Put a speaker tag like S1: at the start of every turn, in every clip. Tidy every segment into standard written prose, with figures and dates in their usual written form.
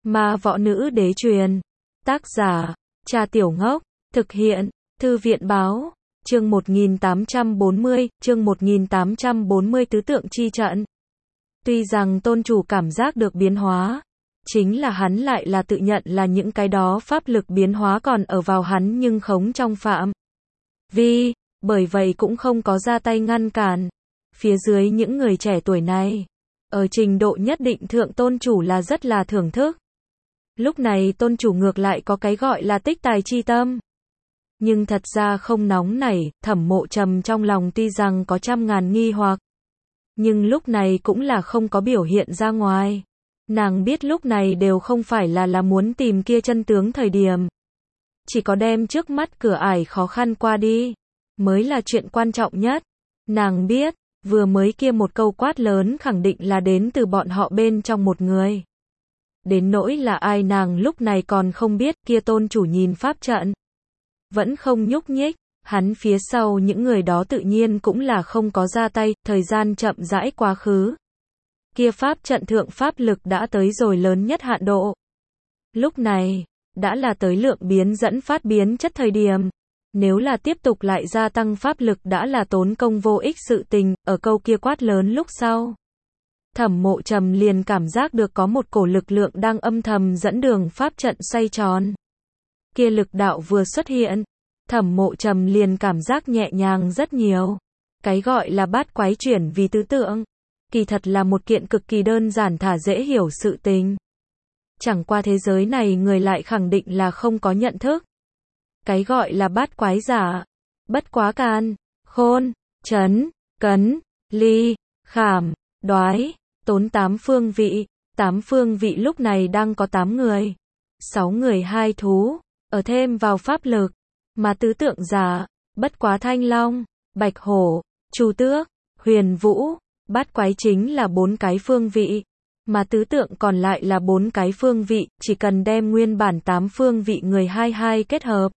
S1: Ma Võ Nữ Đế truyền. Tác giả, Cha Tiểu Ngốc. Thực hiện, Thư viện Báo. Chương 1840, chương 1840 Tứ tượng chi trận. Tuy rằng tôn chủ cảm giác được biến hóa, chính là hắn lại là tự nhận là những cái đó pháp lực biến hóa còn ở vào hắn nhưng khống trong phạm vi, bởi vậy cũng không có ra tay ngăn cản. Phía dưới những người trẻ tuổi này, ở trình độ nhất định thượng tôn chủ là rất là thưởng thức. Lúc này tôn chủ ngược lại có cái gọi là tích tài chi tâm. Nhưng thật ra không nóng nảy, Thẩm Mộ Trầm trong lòng tuy rằng có trăm ngàn nghi hoặc, nhưng lúc này cũng là không có biểu hiện ra ngoài. Nàng biết lúc này đều không phải là muốn tìm kia chân tướng thời điểm. Chỉ có đem trước mắt cửa ải khó khăn qua đi, mới là chuyện quan trọng nhất. Nàng biết, vừa mới kia một câu quát lớn khẳng định là đến từ bọn họ bên trong một người. Đến nỗi là ai nàng lúc này còn không biết, kia tôn chủ nhìn pháp trận vẫn không nhúc nhích, hắn phía sau những người đó tự nhiên cũng là không có ra tay, thời gian chậm rãi quá khứ. Kia pháp trận thượng pháp lực đã tới rồi lớn nhất hạn độ. Lúc này, đã là tới lượng biến dẫn phát biến chất thời điểm. Nếu là tiếp tục lại gia tăng pháp lực đã là tốn công vô ích sự tình, ở câu kia quát lớn lúc sau. Thẩm Mộ Trầm liền cảm giác được có một cổ lực lượng đang âm thầm dẫn đường pháp trận xoay tròn. Kia lực đạo vừa xuất hiện, Thẩm Mộ Trầm liền cảm giác nhẹ nhàng rất nhiều. Cái gọi là bát quái chuyển vì tứ tượng, kỳ thật là một kiện cực kỳ đơn giản thả dễ hiểu sự tình. Chẳng qua thế giới này người lại khẳng định là không có nhận thức. Cái gọi là bát quái giả, bất quá can, khôn, trấn, cấn, ly, khảm, đoái, tốn 8 phương vị. 8 phương vị lúc này đang có 8 người, 6 người 2 thú, ở thêm vào pháp lực, mà tứ tượng giả, bất quá thanh long, bạch hổ, chu tước, huyền vũ, bát quái chính là 4 cái phương vị, mà tứ tượng còn lại là 4 cái phương vị, chỉ cần đem nguyên bản 8 phương vị người 22 kết hợp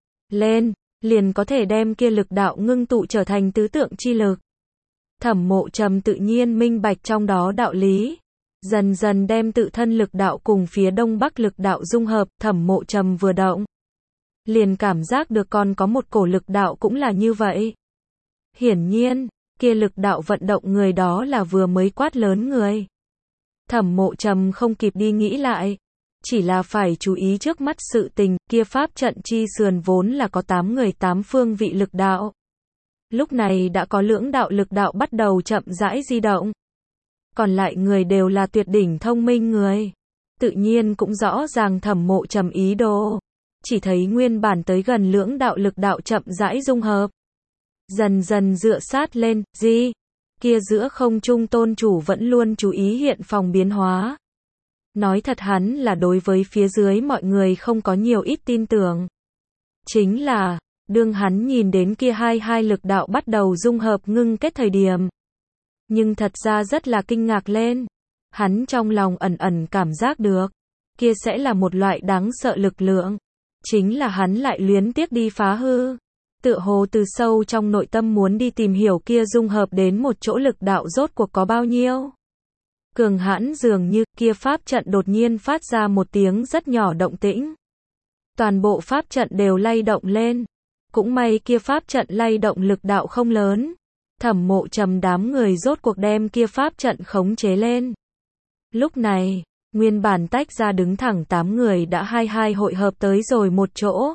S1: lên, liền có thể đem kia lực đạo ngưng tụ trở thành tứ tượng chi lực. Thẩm Mộ Trầm tự nhiên minh bạch trong đó đạo lý, dần dần đem tự thân lực đạo cùng phía đông bắc lực đạo dung hợp. Thẩm Mộ Trầm vừa động, liền cảm giác được còn có một cổ lực đạo cũng là như vậy. Hiển nhiên, kia lực đạo vận động người đó là vừa mới quát lớn người. Thẩm Mộ Trầm không kịp đi nghĩ lại, chỉ là phải chú ý trước mắt sự tình, kia pháp trận chi sườn vốn là có 8 người 8 phương vị lực đạo. Lúc này đã có lưỡng đạo lực đạo bắt đầu chậm rãi di động. Còn lại người đều là tuyệt đỉnh thông minh người. Tự nhiên cũng rõ ràng Thẩm Mộ Trầm ý đồ. Chỉ thấy nguyên bản tới gần lưỡng đạo lực đạo chậm rãi dung hợp. Dần dần dựa sát lên, kia giữa không trung tôn chủ vẫn luôn chú ý hiện phòng biến hóa. Nói thật hắn là đối với phía dưới mọi người không có nhiều ít tin tưởng. Chính là, đương hắn nhìn đến kia hai lực đạo bắt đầu dung hợp ngưng kết thời điểm. Nhưng thật ra rất là kinh ngạc lên. Hắn trong lòng ẩn ẩn cảm giác được, kia sẽ là một loại đáng sợ lực lượng. Chính là hắn lại luyến tiếc đi phá hư. Tựa hồ từ sâu trong nội tâm muốn đi tìm hiểu kia dung hợp đến một chỗ lực đạo rốt cuộc có bao nhiêu. Cường hãn dường như kia pháp trận đột nhiên phát ra một tiếng rất nhỏ động tĩnh. Toàn bộ pháp trận đều lay động lên. Cũng may kia pháp trận lay động lực đạo không lớn. Thẩm Mộ Trầm đám người rốt cuộc đem kia pháp trận khống chế lên. Lúc này, nguyên bản tách ra đứng thẳng 8 người đã hai hội hợp tới rồi một chỗ.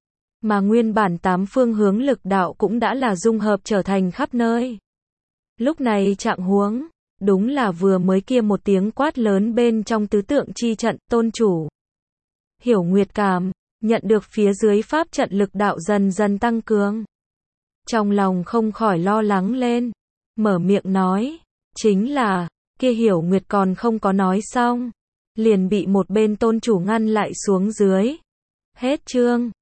S1: Mà nguyên bản 8 phương hướng lực đạo cũng đã là dung hợp trở thành khắp nơi. Lúc này trạng huống, đúng là vừa mới kia một tiếng quát lớn bên trong tứ tượng chi trận, tôn chủ Hiểu Nguyệt cảm nhận được phía dưới pháp trận lực đạo dần dần tăng cường. Trong lòng không khỏi lo lắng lên, mở miệng nói, chính là, kia Hiểu Nguyệt còn không có nói xong, liền bị một bên tôn chủ ngăn lại xuống dưới. Hết chương.